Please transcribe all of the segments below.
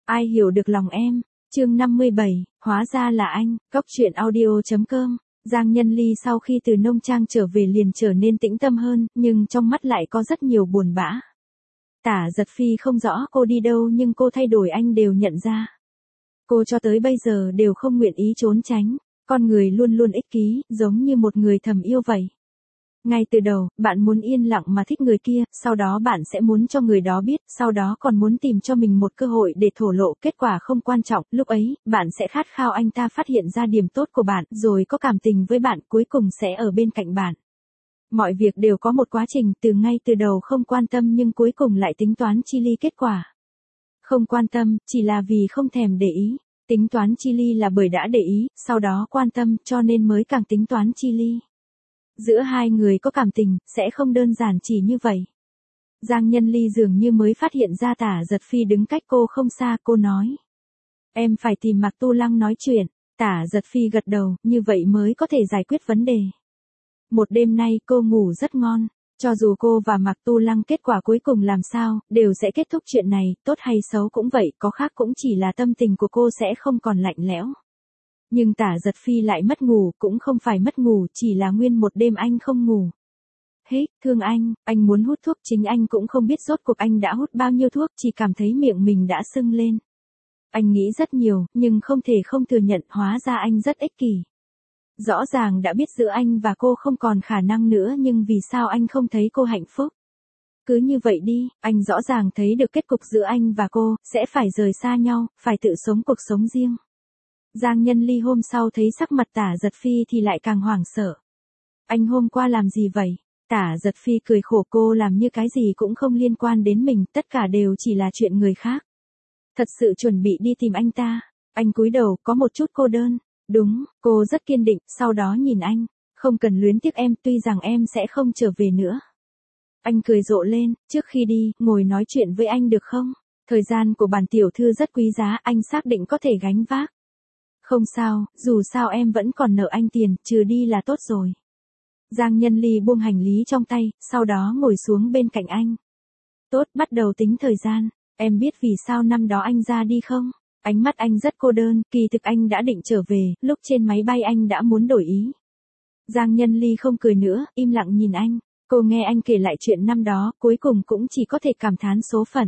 Ai hiểu được lòng em? Chương 57, hóa ra là anh. Cóc truyện audio.com. Giang Nhân Ly sau khi từ nông trang trở về liền trở nên tĩnh tâm hơn, nhưng trong mắt lại có rất nhiều buồn bã. Tả Giật Phi không rõ cô đi đâu nhưng cô thay đổi anh đều nhận ra. Cô cho tới bây giờ đều không nguyện ý trốn tránh, con người luôn luôn ích kỷ, giống như một người thầm yêu vậy. Ngay từ đầu, bạn muốn yên lặng mà thích người kia, sau đó bạn sẽ muốn cho người đó biết, sau đó còn muốn tìm cho mình một cơ hội để thổ lộ, kết quả không quan trọng, lúc ấy, bạn sẽ khát khao anh ta phát hiện ra điểm tốt của bạn, rồi có cảm tình với bạn, cuối cùng sẽ ở bên cạnh bạn. Mọi việc đều có một quá trình, từ ngay từ đầu không quan tâm nhưng cuối cùng lại tính toán chi ly kết quả. Không quan tâm, chỉ là vì không thèm để ý. Tính toán chi ly là bởi đã để ý, sau đó quan tâm, cho nên mới càng tính toán chi ly. Giữa hai người có cảm tình, sẽ không đơn giản chỉ như vậy. Giang Nhân Ly dường như mới phát hiện ra Tả Giật Phi đứng cách cô không xa, cô nói. Em phải tìm Mạc Tu Lăng nói chuyện. Tả Giật Phi gật đầu, như vậy mới có thể giải quyết vấn đề. Một đêm nay cô ngủ rất ngon. Cho dù cô và Mạc Tu Lăng kết quả cuối cùng làm sao, đều sẽ kết thúc chuyện này, tốt hay xấu cũng vậy, có khác cũng chỉ là tâm tình của cô sẽ không còn lạnh lẽo. Nhưng Tả Giật Phi lại mất ngủ, cũng không phải mất ngủ, chỉ là nguyên một đêm anh không ngủ. Thương anh muốn hút thuốc, chính anh cũng không biết rốt cuộc anh đã hút bao nhiêu thuốc, chỉ cảm thấy miệng mình đã sưng lên. Anh nghĩ rất nhiều, nhưng không thể không thừa nhận, hóa ra anh rất ích kỷ. Rõ ràng đã biết giữa anh và cô không còn khả năng nữa nhưng vì sao anh không thấy cô hạnh phúc? Cứ như vậy đi, anh rõ ràng thấy được kết cục giữa anh và cô, sẽ phải rời xa nhau, phải tự sống cuộc sống riêng. Giang Nhân Ly hôm sau thấy sắc mặt Tả Giật Phi thì lại càng hoảng sợ. Anh hôm qua làm gì vậy? Tả Giật Phi cười khổ, cô làm như cái gì cũng không liên quan đến mình, tất cả đều chỉ là chuyện người khác. Thật sự chuẩn bị đi tìm anh ta. Anh cúi đầu, có một chút cô đơn. Đúng, cô rất kiên định, sau đó nhìn anh. Không cần luyến tiếc em, tuy rằng em sẽ không trở về nữa. Anh cười rộ lên, trước khi đi, ngồi nói chuyện với anh được không? Thời gian của bản tiểu thư rất quý giá, anh xác định có thể gánh vác. Không sao, dù sao em vẫn còn nợ anh tiền, trừ đi là tốt rồi. Giang Nhân Ly buông hành lý trong tay, sau đó ngồi xuống bên cạnh anh. Tốt, bắt đầu tính thời gian. Em biết vì sao năm đó anh ra đi không? Ánh mắt anh rất cô đơn, kỳ thực anh đã định trở về, lúc trên máy bay anh đã muốn đổi ý. Giang Nhân Ly không cười nữa, im lặng nhìn anh. Cô nghe anh kể lại chuyện năm đó, cuối cùng cũng chỉ có thể cảm thán số phận.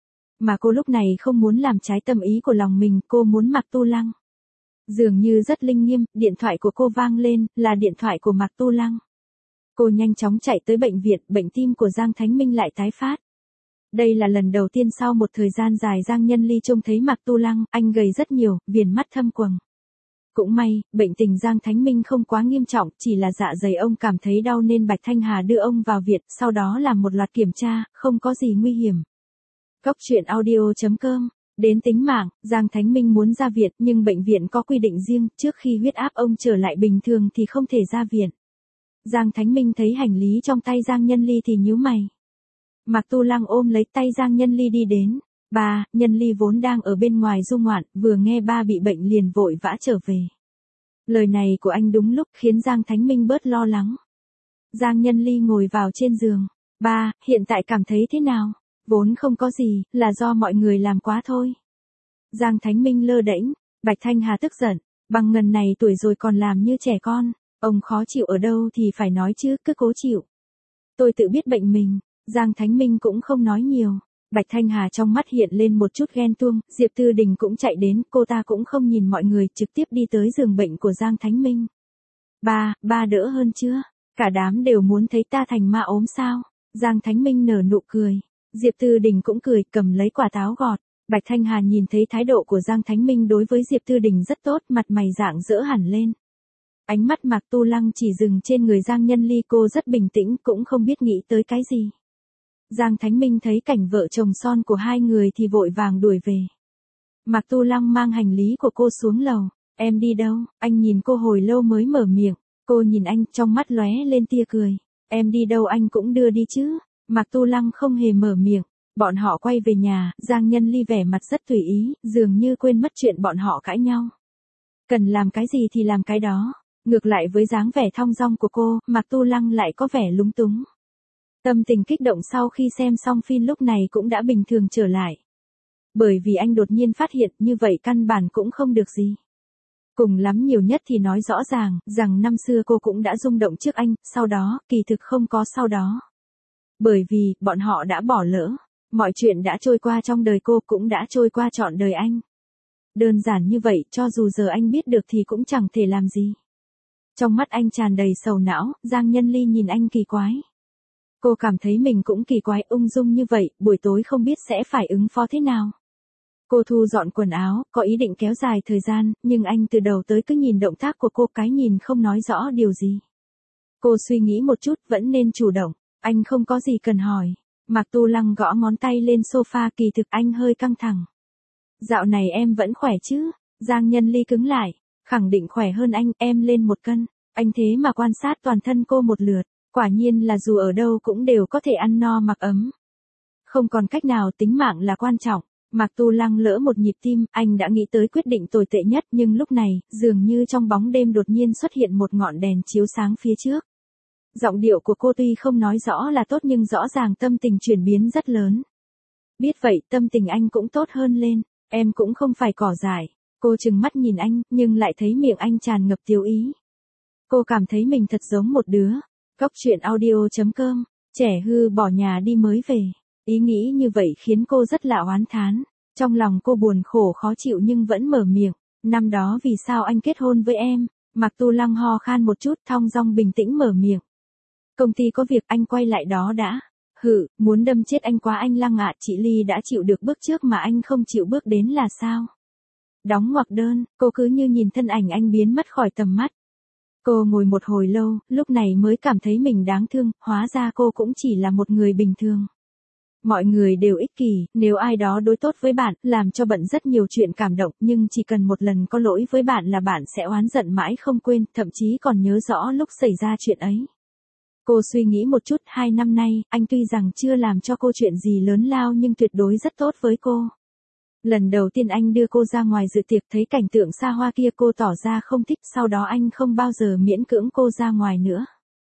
Mà cô lúc này không muốn làm trái tâm ý của lòng mình, cô muốn Mạc Tu Lăng. Dường như rất linh nghiêm, điện thoại của cô vang lên, là điện thoại của Mạc Tu Lăng. Cô nhanh chóng chạy tới bệnh viện, bệnh tim của Giang Thánh Minh lại tái phát. Đây là lần đầu tiên sau một thời gian dài Giang Nhân Ly trông thấy Mạc Tu Lăng, anh gầy rất nhiều, viền mắt thâm quầng. Cũng may, bệnh tình Giang Thánh Minh không quá nghiêm trọng, chỉ là dạ dày ông cảm thấy đau nên Bạch Thanh Hà đưa ông vào viện, sau đó làm một loạt kiểm tra, không có gì nguy hiểm. Cóc truyện audio.com. Đến tính mạng, Giang Thánh Minh muốn ra viện nhưng bệnh viện có quy định riêng, trước khi huyết áp ông trở lại bình thường thì không thể ra viện. Giang Thánh Minh thấy hành lý trong tay Giang Nhân Ly thì nhíu mày. Mạc Tu Lăng ôm lấy tay Giang Nhân Ly đi đến. Ba, Nhân Ly vốn đang ở bên ngoài du ngoạn, vừa nghe ba bị bệnh liền vội vã trở về. Lời này của anh đúng lúc khiến Giang Thánh Minh bớt lo lắng. Giang Nhân Ly ngồi vào trên giường. Ba, hiện tại cảm thấy thế nào? Vốn không có gì, là do mọi người làm quá thôi. Giang Thánh Minh lơ đễnh. Bạch Thanh Hà tức giận. Bằng ngần này tuổi rồi còn làm như trẻ con. Ông khó chịu ở đâu thì phải nói chứ, cứ cố chịu. Tôi tự biết bệnh mình. Giang Thánh Minh cũng không nói nhiều. Bạch Thanh Hà trong mắt hiện lên một chút ghen tuông, Diệp Tư Đình cũng chạy đến, cô ta cũng không nhìn mọi người, trực tiếp đi tới giường bệnh của Giang Thánh Minh. Ba đỡ hơn chưa? Cả đám đều muốn thấy ta thành ma ốm sao? Giang Thánh Minh nở nụ cười. Diệp Tư Đình cũng cười, cầm lấy quả táo gọt. Bạch Thanh Hà nhìn thấy thái độ của Giang Thánh Minh đối với Diệp Tư Đình rất tốt, mặt mày rạng rỡ hẳn lên. Ánh mắt Mạc Tu Lăng chỉ dừng trên người Giang Nhân Ly, cô rất bình tĩnh, cũng không biết nghĩ tới cái gì. Giang Thánh Minh thấy cảnh vợ chồng son của hai người thì vội vàng đuổi về. Mạc Tu Lăng mang hành lý của cô xuống lầu. Em đi đâu? Anh nhìn cô hồi lâu mới mở miệng. Cô nhìn anh, trong mắt lóe lên tia cười. Em đi đâu anh cũng đưa đi chứ. Mạc Tu Lăng không hề mở miệng. Bọn họ quay về nhà, Giang Nhân Ly vẻ mặt rất tùy ý, dường như quên mất chuyện bọn họ cãi nhau. Cần làm cái gì thì làm cái đó. Ngược lại với dáng vẻ thong dong của cô, Mạc Tu Lăng lại có vẻ lúng túng. Tâm tình kích động sau khi xem xong phim lúc này cũng đã bình thường trở lại. Bởi vì anh đột nhiên phát hiện như vậy căn bản cũng không được gì. Cùng lắm nhiều nhất thì nói rõ ràng, rằng năm xưa cô cũng đã rung động trước anh, sau đó, kỳ thực không có sau đó. Bởi vì, bọn họ đã bỏ lỡ. Mọi chuyện đã trôi qua trong đời cô cũng đã trôi qua trọn đời anh. Đơn giản như vậy, cho dù giờ anh biết được thì cũng chẳng thể làm gì. Trong mắt anh tràn đầy sầu não, Giang Nhân Ly nhìn anh kỳ quái. Cô cảm thấy mình cũng kỳ quái, ung dung như vậy, buổi tối không biết sẽ phải ứng phó thế nào. Cô thu dọn quần áo, có ý định kéo dài thời gian, nhưng anh từ đầu tới cứ nhìn động tác của cô, cái nhìn không nói rõ điều gì. Cô suy nghĩ một chút, vẫn nên chủ động, anh không có gì cần hỏi. Mạc Tu Lăng gõ ngón tay lên sofa, kỳ thực anh hơi căng thẳng. Dạo này em vẫn khỏe chứ? Giang Nhân Ly cứng lại, khẳng định khỏe hơn anh, em lên 1 cân. Anh thế mà quan sát toàn thân cô một lượt, quả nhiên là dù ở đâu cũng đều có thể ăn no mặc ấm. Không còn cách nào, tính mạng là quan trọng. Mạc Tu Lăng lỡ một nhịp tim, anh đã nghĩ tới quyết định tồi tệ nhất, nhưng lúc này, dường như trong bóng đêm đột nhiên xuất hiện một ngọn đèn chiếu sáng phía trước. Giọng điệu của cô tuy không nói rõ là tốt nhưng rõ ràng tâm tình chuyển biến rất lớn. Biết vậy, tâm tình anh cũng tốt hơn lên, em cũng không phải cỏ dại. Cô trừng mắt nhìn anh, nhưng lại thấy miệng anh tràn ngập tiêu ý. Cô cảm thấy mình thật giống một đứa. Cóc truyện audio.com, trẻ hư bỏ nhà đi mới về. Ý nghĩ như vậy khiến cô rất là oán thán. Trong lòng cô buồn khổ khó chịu nhưng vẫn mở miệng. Năm đó vì sao anh kết hôn với em? Mạc Tu Lăng ho khan một chút, thong dong bình tĩnh mở miệng. Công ty có việc, anh quay lại đó đã. Hự, muốn đâm chết anh quá anh Lăng ạ, chị Ly đã chịu được bước trước mà anh không chịu bước đến là sao? Đóng ngoặc đơn, cô cứ như nhìn thân ảnh anh biến mất khỏi tầm mắt. Cô ngồi một hồi lâu, lúc này mới cảm thấy mình đáng thương, hóa ra cô cũng chỉ là một người bình thường. Mọi người đều ích kỷ, nếu ai đó đối tốt với bạn, làm cho bận rất nhiều chuyện cảm động, nhưng chỉ cần một lần có lỗi với bạn là bạn sẽ oán giận mãi không quên, thậm chí còn nhớ rõ lúc xảy ra chuyện ấy. Cô suy nghĩ một chút, 2 năm nay, anh tuy rằng chưa làm cho cô chuyện gì lớn lao nhưng tuyệt đối rất tốt với cô. Lần đầu tiên anh đưa cô ra ngoài dự tiệc, thấy cảnh tượng xa hoa kia cô tỏ ra không thích, sau đó anh không bao giờ miễn cưỡng cô ra ngoài nữa.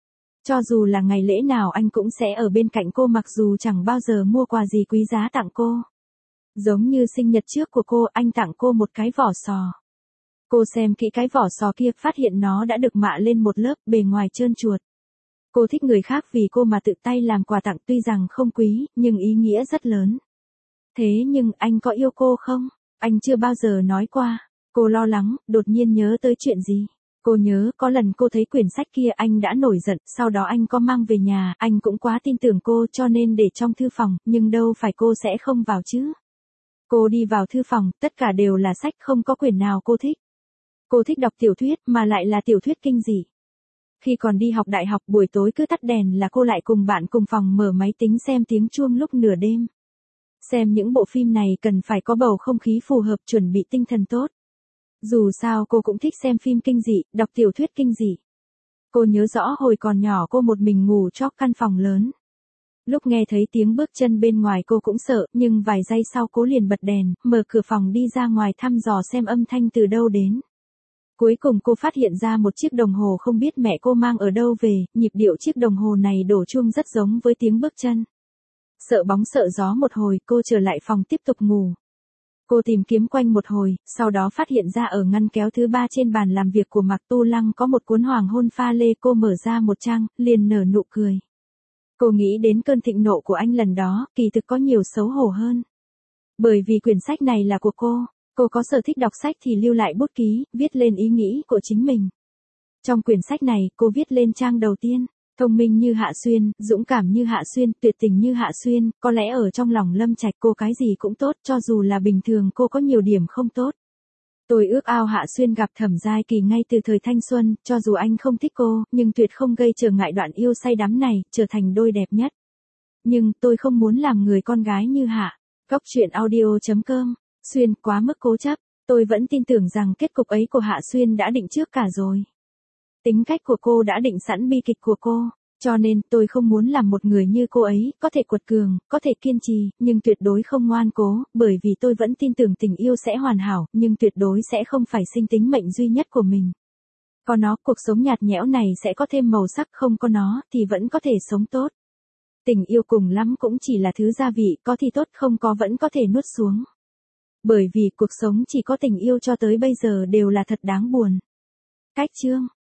Cho dù là ngày lễ nào anh cũng sẽ ở bên cạnh cô, mặc dù chẳng bao giờ mua quà gì quý giá tặng cô. Giống như sinh nhật trước của cô, anh tặng cô một cái vỏ sò. Cô xem kỹ cái vỏ sò kia, phát hiện nó đã được mạ lên một lớp, bề ngoài trơn truột. Cô thích người khác vì cô mà tự tay làm quà tặng, tuy rằng không quý, nhưng ý nghĩa rất lớn. Thế nhưng anh có yêu cô không? Anh chưa bao giờ nói qua. Cô lo lắng, đột nhiên nhớ tới chuyện gì? Cô nhớ có lần cô thấy quyển sách kia anh đã nổi giận, sau đó anh có mang về nhà, anh cũng quá tin tưởng cô cho nên để trong thư phòng, nhưng đâu phải cô sẽ không vào chứ. Cô đi vào thư phòng, tất cả đều là sách, không có quyển nào cô thích. Cô thích đọc tiểu thuyết, mà lại là tiểu thuyết kinh dị. Khi còn đi học đại học, buổi tối cứ tắt đèn là cô lại cùng bạn cùng phòng mở máy tính xem tiếng chuông lúc nửa đêm. Xem những bộ phim này cần phải có bầu không khí phù hợp, chuẩn bị tinh thần tốt. Dù sao cô cũng thích xem phim kinh dị, đọc tiểu thuyết kinh dị. Cô nhớ rõ hồi còn nhỏ cô một mình ngủ trong căn phòng lớn. Lúc nghe thấy tiếng bước chân bên ngoài cô cũng sợ, nhưng vài giây sau cô liền bật đèn, mở cửa phòng đi ra ngoài thăm dò xem âm thanh từ đâu đến. Cuối cùng cô phát hiện ra một chiếc đồng hồ không biết mẹ cô mang ở đâu về, nhịp điệu chiếc đồng hồ này đổ chuông rất giống với tiếng bước chân. Sợ bóng sợ gió một hồi, cô trở lại phòng tiếp tục ngủ. Cô tìm kiếm quanh một hồi, sau đó phát hiện ra ở ngăn kéo thứ 3 trên bàn làm việc của Mạc Tu Lăng có một cuốn hoàng hôn pha lê, cô mở ra một trang, liền nở nụ cười. Cô nghĩ đến cơn thịnh nộ của anh lần đó, kỳ thực có nhiều xấu hổ hơn. Bởi vì quyển sách này là của cô có sở thích đọc sách thì lưu lại bút ký, viết lên ý nghĩ của chính mình. Trong quyển sách này, cô viết lên trang đầu tiên. Thông minh như Hạ Xuyên, dũng cảm như Hạ Xuyên, tuyệt tình như Hạ Xuyên, có lẽ ở trong lòng Lâm Trạch cô cái gì cũng tốt, cho dù là bình thường cô có nhiều điểm không tốt. Tôi ước ao Hạ Xuyên gặp Thẩm Giai Kỳ ngay từ thời thanh xuân, cho dù anh không thích cô, nhưng tuyệt không gây trở ngại đoạn yêu say đắm này, trở thành đôi đẹp nhất. Nhưng, tôi không muốn làm người con gái như Hạ. Cóc truyện audio.com, Xuyên quá mức cố chấp, tôi vẫn tin tưởng rằng kết cục ấy của Hạ Xuyên đã định trước cả rồi. Tính cách của cô đã định sẵn bi kịch của cô, cho nên tôi không muốn làm một người như cô ấy, có thể quật cường, có thể kiên trì, nhưng tuyệt đối không ngoan cố, bởi vì tôi vẫn tin tưởng tình yêu sẽ hoàn hảo, nhưng tuyệt đối sẽ không phải sinh tính mệnh duy nhất của mình. Có nó, cuộc sống nhạt nhẽo này sẽ có thêm màu sắc, không có nó, thì vẫn có thể sống tốt. Tình yêu cùng lắm cũng chỉ là thứ gia vị, có thì tốt, không có vẫn có thể nuốt xuống. Bởi vì cuộc sống chỉ có tình yêu cho tới bây giờ đều là thật đáng buồn. Cách chương